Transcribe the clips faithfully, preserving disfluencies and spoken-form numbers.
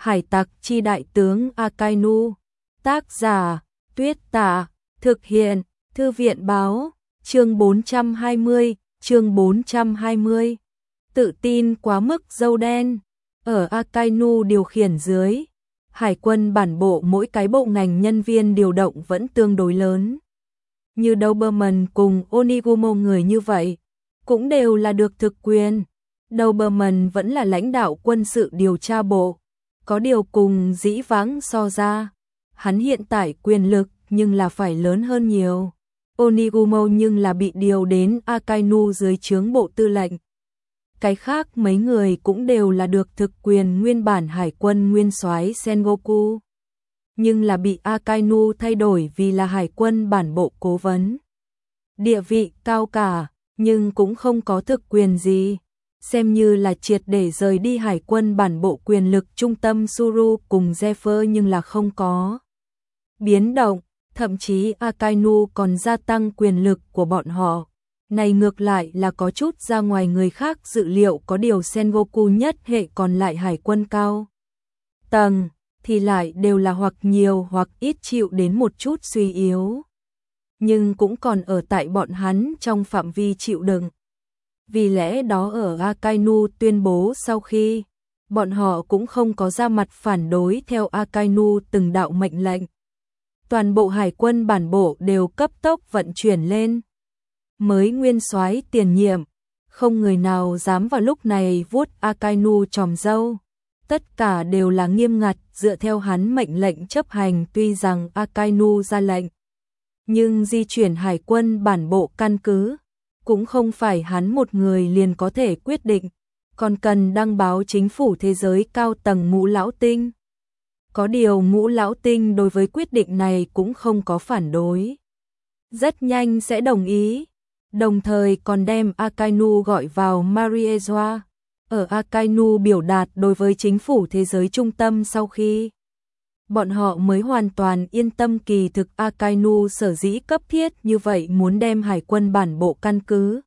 Hải tặc chi đại tướng Akainu. Tác giả, Tuyết Tả. Thực hiện, Thư viện báo. Chương bốn trăm hai mươi, chương bốn trăm hai mươi. Tự tin quá mức dâu đen. Ở Akainu điều khiển dưới, Hải quân bản bộ mỗi cái bộ ngành nhân viên điều động vẫn tương đối lớn. Như Doberman cùng Onigumo người như vậy, cũng đều là được thực quyền. Doberman vẫn là lãnh đạo quân sự điều tra bộ, có điều cùng dĩ vãng so ra, hắn hiện tại quyền lực nhưng là phải lớn hơn nhiều. Onigumo nhưng là bị điều đến Akainu dưới trướng bộ tư lệnh. Cái khác mấy người cũng đều là được thực quyền nguyên bản hải quân nguyên soái Sengoku, nhưng là bị Akainu thay đổi vì là hải quân bản bộ cố vấn. Địa vị cao cả, nhưng cũng không có thực quyền gì, xem như là triệt để rời đi hải quân bản bộ quyền lực trung tâm Suru cùng Zephyr nhưng là không có biến động, thậm chí Akainu còn gia tăng quyền lực của bọn họ. Này ngược lại là có chút ra ngoài người khác dự liệu, có điều Sengoku nhất hệ còn lại hải quân cao tầng thì lại đều là hoặc nhiều hoặc ít chịu đến một chút suy yếu, nhưng cũng còn ở tại bọn hắn trong phạm vi chịu đựng. Vì lẽ đó ở Akainu tuyên bố sau khi, bọn họ cũng không có ra mặt phản đối theo Akainu từng đạo mệnh lệnh. Toàn bộ hải quân bản bộ đều cấp tốc vận chuyển lên. Mới nguyên soái tiền nhiệm, không người nào dám vào lúc này vuốt Akainu tròm râu. Tất cả đều là nghiêm ngặt dựa theo hắn mệnh lệnh chấp hành, tuy rằng Akainu ra lệnh, nhưng di chuyển hải quân bản bộ căn cứ cũng không phải hắn một người liền có thể quyết định, còn cần đăng báo chính phủ thế giới cao tầng Ngũ Lão Tinh. Có điều Ngũ Lão Tinh đối với quyết định này cũng không có phản đối, rất nhanh sẽ đồng ý, đồng thời còn đem Akainu gọi vào Mariejoa. Ở Akainu biểu đạt đối với chính phủ thế giới trung tâm sau khi, bọn họ mới hoàn toàn yên tâm. Kỳ thực Akainu sở dĩ cấp thiết như vậy muốn đem hải quân bản bộ căn cứ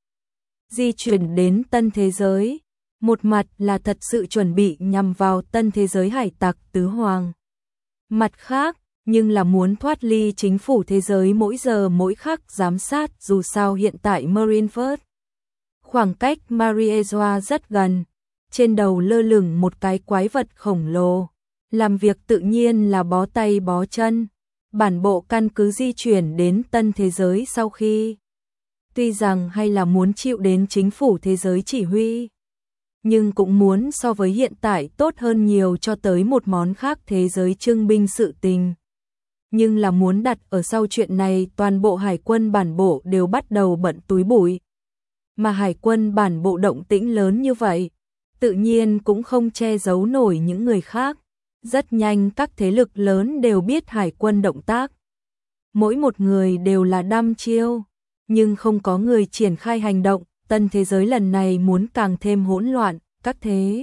di chuyển đến tân thế giới, một mặt là thật sự chuẩn bị nhằm vào tân thế giới hải tặc tứ hoàng, mặt khác nhưng là muốn thoát ly chính phủ thế giới mỗi giờ mỗi khắc giám sát. Dù sao hiện tại Marineford khoảng cách Mariejoa rất gần, trên đầu lơ lửng một cái quái vật khổng lồ, làm việc tự nhiên là bó tay bó chân. Bản bộ căn cứ di chuyển đến tân thế giới sau khi, tuy rằng hay là muốn chịu đến chính phủ thế giới chỉ huy, nhưng cũng muốn so với hiện tại tốt hơn nhiều cho tới một món khác thế giới trưng binh sự tình. Nhưng là muốn đặt ở sau chuyện này, toàn bộ hải quân bản bộ đều bắt đầu bận túi bụi. Mà hải quân bản bộ động tĩnh lớn như vậy, tự nhiên cũng không che giấu nổi những người khác. Rất nhanh các thế lực lớn đều biết hải quân động tác. Mỗi một người đều là đăm chiêu, nhưng không có người triển khai hành động. Tân thế giới lần này muốn càng thêm hỗn loạn, các thế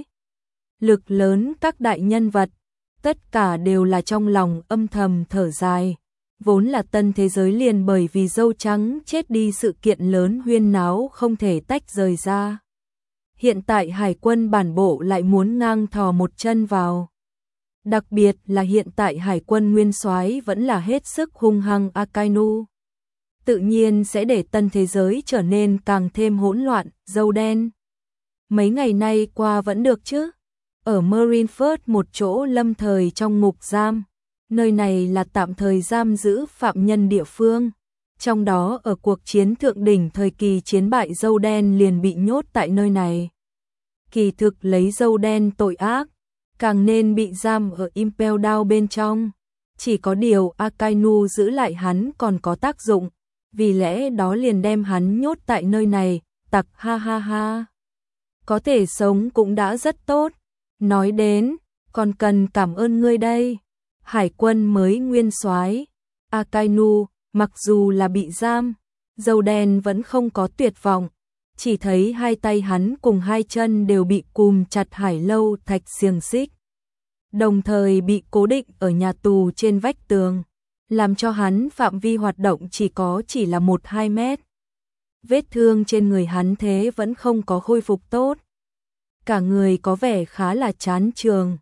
lực lớn, các đại nhân vật, tất cả đều là trong lòng âm thầm thở dài. Vốn là tân thế giới liền bởi vì dâu trắng chết đi sự kiện lớn huyên náo không thể tách rời ra. Hiện tại hải quân bản bộ lại muốn ngang thò một chân vào. Đặc biệt là hiện tại hải quân nguyên soái vẫn là hết sức hung hăng Akainu, tự nhiên sẽ để tân thế giới trở nên càng thêm hỗn loạn. Dâu đen, mấy ngày nay qua vẫn được chứ? Ở Marineford một chỗ lâm thời trong ngục giam, nơi này là tạm thời giam giữ phạm nhân địa phương. Trong đó ở cuộc chiến thượng đỉnh thời kỳ chiến bại, dâu đen liền bị nhốt tại nơi này. Kỳ thực lấy dâu đen tội ác, càng nên bị giam ở Impel Down bên trong. Chỉ có điều Akainu giữ lại hắn còn có tác dụng, vì lẽ đó liền đem hắn nhốt tại nơi này. Tặc ha ha ha, có thể sống cũng đã rất tốt. Nói đến, còn cần cảm ơn ngươi đây. Hải quân mới nguyên soái Akainu, mặc dù là bị giam, dâu đen vẫn không có tuyệt vọng. Chỉ thấy hai tay hắn cùng hai chân đều bị cùm chặt hải lâu thạch xiềng xích, đồng thời bị cố định ở nhà tù trên vách tường, làm cho hắn phạm vi hoạt động chỉ có chỉ là một hai mét. Vết thương trên người hắn thế vẫn không có khôi phục tốt, cả người có vẻ khá là chán chường,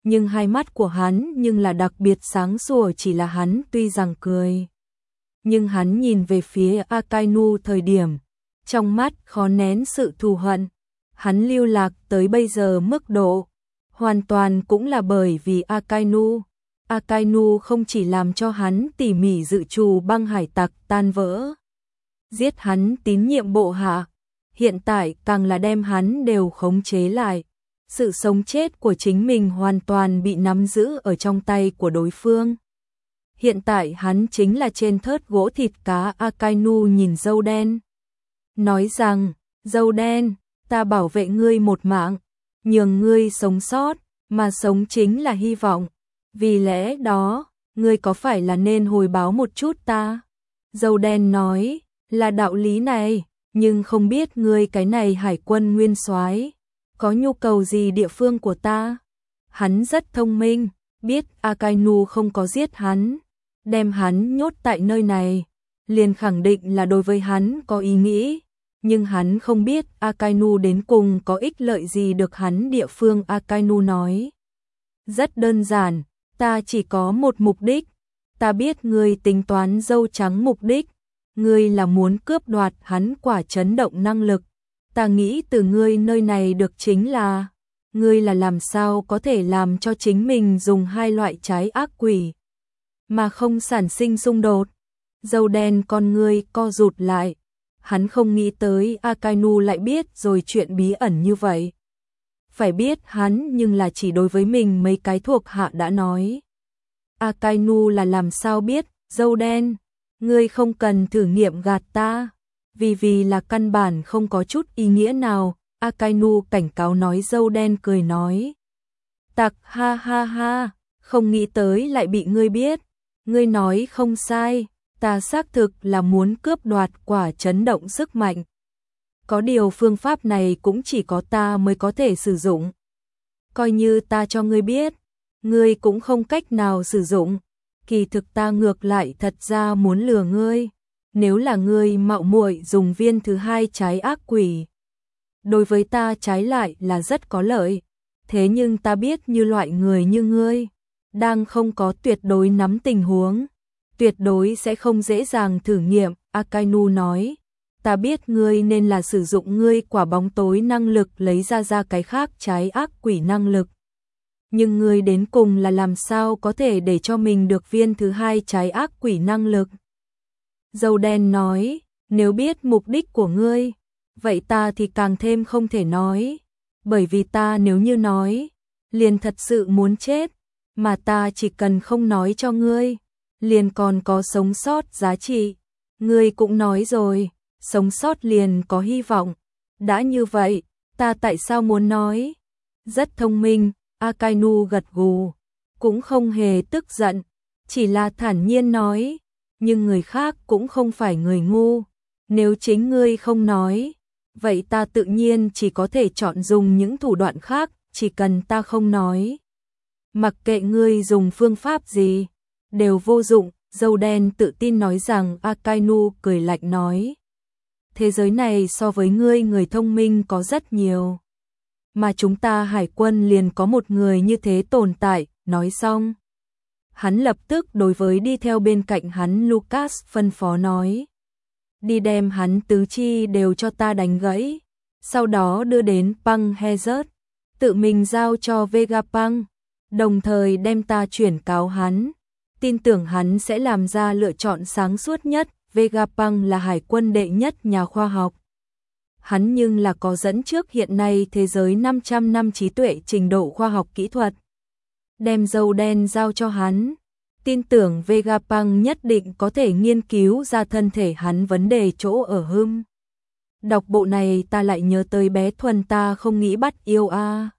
nhưng hai mắt của hắn nhưng là đặc biệt sáng sủa, chỉ là hắn tuy rằng cười, nhưng hắn nhìn về phía Akainu thời điểm, trong mắt khó nén sự thù hận. Hắn lưu lạc tới bây giờ mức độ, hoàn toàn cũng là bởi vì Akainu. Akainu không chỉ làm cho hắn tỉ mỉ dự trù băng hải tặc tan vỡ, giết hắn tín nhiệm bộ hạ, hiện tại càng là đem hắn đều khống chế lại. Sự sống chết của chính mình hoàn toàn bị nắm giữ ở trong tay của đối phương. Hiện tại hắn chính là trên thớt gỗ thịt cá. Akainu nhìn dâu đen, nói rằng, dâu đen, ta bảo vệ ngươi một mạng, nhường ngươi sống sót, mà sống chính là hy vọng. Vì lẽ đó, ngươi có phải là nên hồi báo một chút ta? Dâu đen nói, là đạo lý này, nhưng không biết ngươi cái này hải quân nguyên soái có nhu cầu gì địa phương của ta? Hắn rất thông minh, biết Akainu không có giết hắn, đem hắn nhốt tại nơi này, liền khẳng định là đối với hắn có ý nghĩ, nhưng hắn không biết Akainu đến cùng có ích lợi gì được hắn địa phương. Akainu nói, rất đơn giản, ta chỉ có một mục đích, ta biết ngươi tính toán dâu trắng mục đích, ngươi là muốn cướp đoạt hắn quả chấn động năng lực. Ta nghĩ từ ngươi nơi này được chính là, ngươi là làm sao có thể làm cho chính mình dùng hai loại trái ác quỷ mà không sản sinh xung đột. Dâu đen con ngươi co rụt lại, hắn không nghĩ tới Akainu lại biết rồi chuyện bí ẩn như vậy. Phải biết hắn nhưng là chỉ đối với mình mấy cái thuộc hạ đã nói. Akainu là làm sao biết? Dâu đen, ngươi không cần thử nghiệm gạt ta, vì vì là căn bản không có chút ý nghĩa nào. Akainu cảnh cáo nói. Dâu đen cười nói, tặc ha ha ha, không nghĩ tới lại bị ngươi biết. Ngươi nói không sai, ta xác thực là muốn cướp đoạt quả chấn động sức mạnh. Có điều phương pháp này cũng chỉ có ta mới có thể sử dụng. Coi như ta cho ngươi biết, ngươi cũng không cách nào sử dụng. Kỳ thực ta ngược lại thật ra muốn lừa ngươi. Nếu là ngươi mạo muội dùng viên thứ hai trái ác quỷ, đối với ta trái lại là rất có lợi. Thế nhưng ta biết như loại người như ngươi, đang không có tuyệt đối nắm tình huống, tuyệt đối sẽ không dễ dàng thử nghiệm. Akainu nói, ta biết ngươi nên là sử dụng ngươi quả bóng tối năng lực lấy ra ra cái khác trái ác quỷ năng lực. Nhưng ngươi đến cùng là làm sao có thể để cho mình được viên thứ hai trái ác quỷ năng lực? Dâu đen nói, nếu biết mục đích của ngươi, vậy ta thì càng thêm không thể nói. Bởi vì ta nếu như nói, liền thật sự muốn chết, mà ta chỉ cần không nói cho ngươi, liền còn có sống sót giá trị. Ngươi cũng nói rồi, sống sót liền có hy vọng. Đã như vậy, ta tại sao muốn nói? Rất thông minh. Akainu gật gù, cũng không hề tức giận, chỉ là thản nhiên nói, nhưng người khác cũng không phải người ngu. Nếu chính ngươi không nói, vậy ta tự nhiên chỉ có thể chọn dùng những thủ đoạn khác. Chỉ cần ta không nói, mặc kệ ngươi dùng phương pháp gì, đều vô dụng. Dâu đen tự tin nói rằng. Akainu cười lạnh nói, thế giới này so với ngươi người thông minh có rất nhiều, mà chúng ta hải quân liền có một người như thế tồn tại. Nói xong, hắn lập tức đối với đi theo bên cạnh hắn Lucas phân phó nói, đi đem hắn tứ chi đều cho ta đánh gãy, sau đó đưa đến Pang Hazard, tự mình giao cho Vegapunk, đồng thời đem ta chuyển cáo hắn, tin tưởng hắn sẽ làm ra lựa chọn sáng suốt nhất. Vegapunk là hải quân đệ nhất nhà khoa học, hắn nhưng là có dẫn trước hiện nay thế giới năm trăm năm trí tuệ trình độ khoa học kỹ thuật. Đem dâu đen giao cho hắn, tin tưởng Vegapunk nhất định có thể nghiên cứu ra thân thể hắn vấn đề chỗ ở hưng. Đọc bộ này ta lại nhớ tới bé Thuần ta không nghĩ bắt yêu a.